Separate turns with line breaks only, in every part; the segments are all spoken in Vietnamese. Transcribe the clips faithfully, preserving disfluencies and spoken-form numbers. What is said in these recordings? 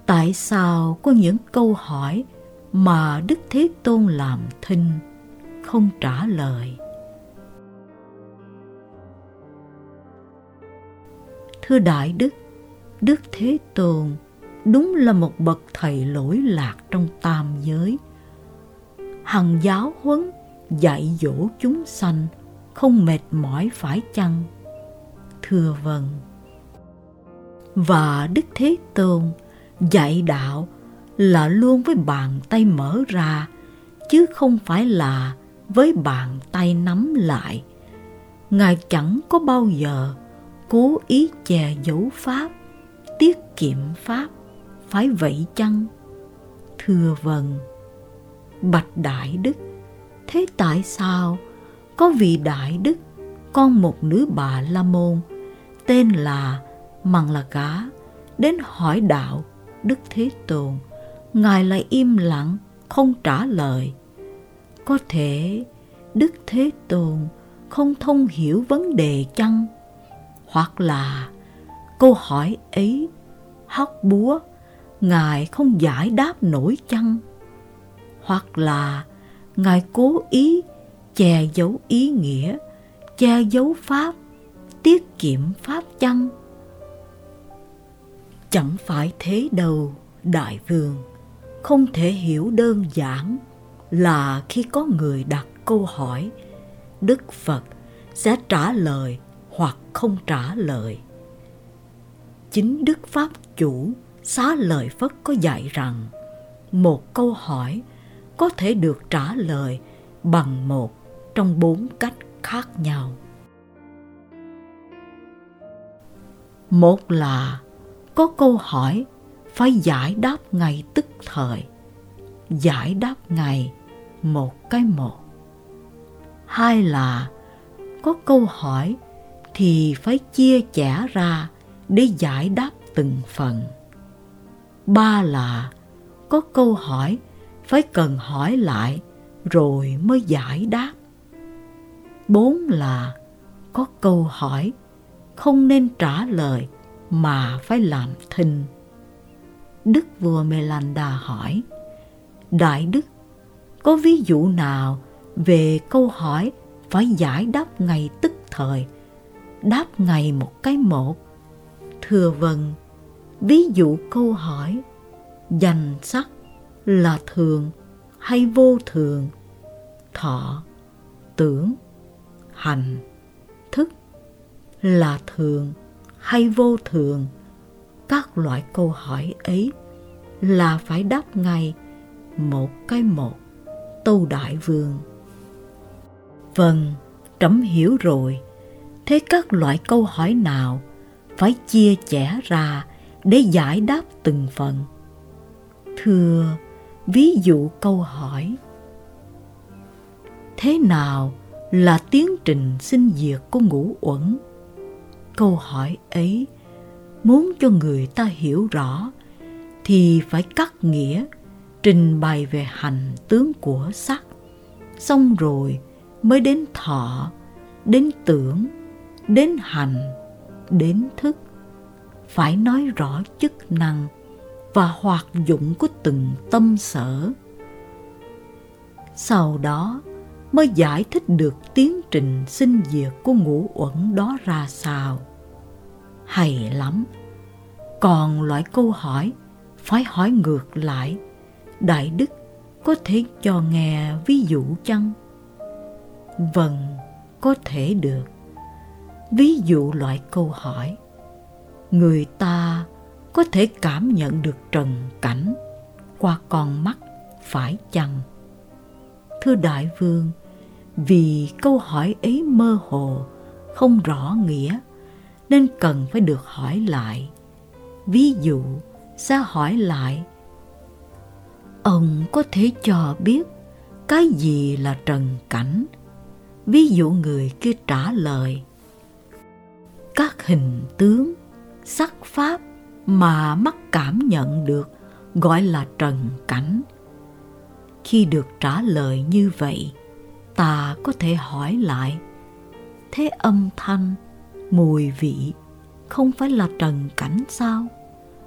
Tại sao có những câu hỏi mà Đức Thế Tôn làm thinh, không trả lời? Thưa Đại Đức, Đức Thế Tôn đúng là một bậc thầy lỗi lạc trong tam giới. Hằng giáo huấn, dạy dỗ chúng sanh, không mệt mỏi phải chăng? Thưa vâng. Và Đức Thế Tôn dạy đạo là luôn với bàn tay mở ra, chứ không phải là với bàn tay nắm lại. Ngài chẳng có bao giờ cố ý che giấu Pháp, tiết kiệm Pháp, phải vậy chăng? Thưa vâng. Bạch Đại Đức, thế tại sao có vị Đại Đức, con một nữ Bà La Môn, tên là Mằng Là Gá, đến hỏi đạo Đức Thế Tôn, Ngài lại im lặng, không trả lời? Có thể Đức Thế Tôn không thông hiểu vấn đề chăng? Hoặc là câu hỏi ấy hóc búa, Ngài không giải đáp nổi chăng? Hoặc là Ngài cố ý che giấu ý nghĩa, che giấu Pháp, tiết kiệm Pháp chăng? Chẳng phải thế đâu, Đại Vương. Không thể hiểu đơn giản là khi có người đặt câu hỏi, Đức Phật sẽ trả lời hoặc không trả lời. Chính Đức Pháp Chủ Xá Lợi Phất có dạy rằng một câu hỏi có thể được trả lời bằng một trong bốn cách khác nhau. Một là có câu hỏi phải giải đáp ngay tức thời, giải đáp ngay một cái một. Hai là có câu hỏi thì phải chia chẻ ra để giải đáp từng phần. Ba là có câu hỏi phải cần hỏi lại rồi mới giải đáp. Bốn là có câu hỏi không nên trả lời mà phải làm thinh. Đức vua Mê-lan-đa hỏi, Đại Đức, có ví dụ nào về câu hỏi phải giải đáp ngay tức thời, đáp ngay một cái một? Thưa vâng. Ví dụ câu hỏi danh sắc là thường hay vô thường, thọ, tưởng, hành, thức là thường hay vô thường, các loại câu hỏi ấy là phải đáp ngay một cái một, tâu Đại Vương. Vâng, trẫm hiểu rồi. Thế các loại câu hỏi nào phải chia chẻ ra để giải đáp từng phần? Thưa, ví dụ câu hỏi thế nào là tiến trình sinh diệt của ngũ uẩn? Câu hỏi ấy muốn cho người ta hiểu rõ thì phải cắt nghĩa, trình bày về hành tướng của sắc, xong rồi mới đến thọ, đến tưởng, đến hành, đến thức. Phải nói rõ chức năng và hoạt dụng của từng tâm sở. Sau đó mới giải thích được tiến trình sinh diệt của ngũ uẩn đó ra sao. Hay lắm. Còn loại câu hỏi phải hỏi ngược lại, Đại Đức có thể cho nghe ví dụ chăng? Vâng, có thể được. Ví dụ loại câu hỏi, người ta có thể cảm nhận được trần cảnh qua con mắt phải chăng? Thưa Đại Vương, vì câu hỏi ấy mơ hồ, không rõ nghĩa, nên cần phải được hỏi lại. Ví dụ sẽ hỏi lại, ông có thể cho biết cái gì là trần cảnh? Ví dụ người kia trả lời, các hình tướng, sắc pháp mà mắt cảm nhận được gọi là trần cảnh. Khi được trả lời như vậy, ta có thể hỏi lại, thế âm thanh, mùi vị không phải là trần cảnh sao?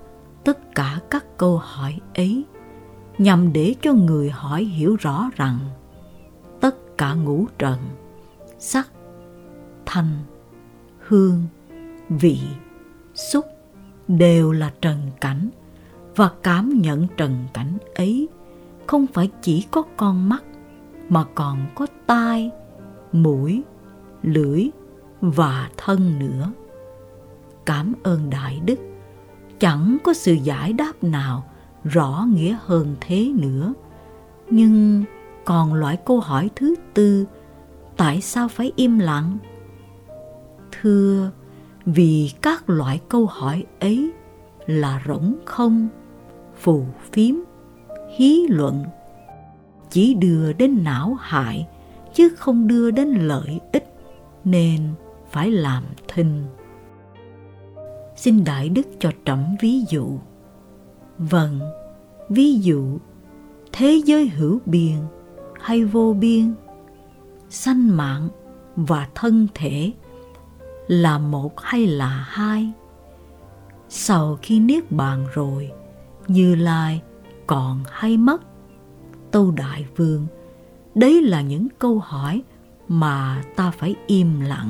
tất cả các câu hỏi ấy nhằm để cho người hỏi hiểu rõ rằng tất cả ngũ trần, sắc, thanh, hương, vị, xúc đều là trần cảnh, và cảm nhận trần cảnh ấy không phải chỉ có con mắt mà còn có tai, mũi, lưỡi và thân nữa. Cảm ơn Đại Đức, chẳng có sự giải đáp nào rõ nghĩa hơn thế nữa. Nhưng còn loại câu hỏi thứ tư, tại sao phải im lặng? Thưa, vì các loại câu hỏi ấy là rỗng không, phù phiếm, hí luận, chỉ đưa đến não hại chứ không đưa đến lợi ích, nên phải làm thinh. Xin Đại Đức cho trẫm ví dụ. Vâng, ví dụ, thế giới hữu biên hay vô biên, sanh mạng và thân thể là một hay là hai? Sau khi niết bàn rồi, Như Lai còn hay mất? Tâu Đại Vương, đấy là những câu hỏi mà ta phải im lặng.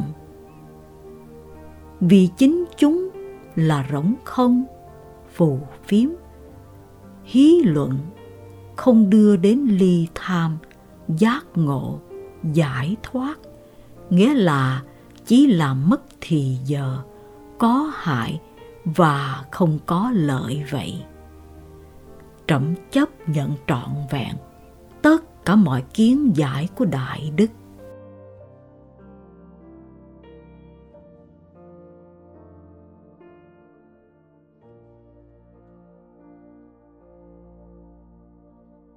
Vì chính chúng là rỗng không, phù phiếm, hí luận, không đưa đến ly tham, giác ngộ, giải thoát, nghĩa là chỉ làm mất thì giờ, có hại và không có lợi vậy. Trẫm chấp nhận trọn vẹn tất cả mọi kiến giải của Đại Đức.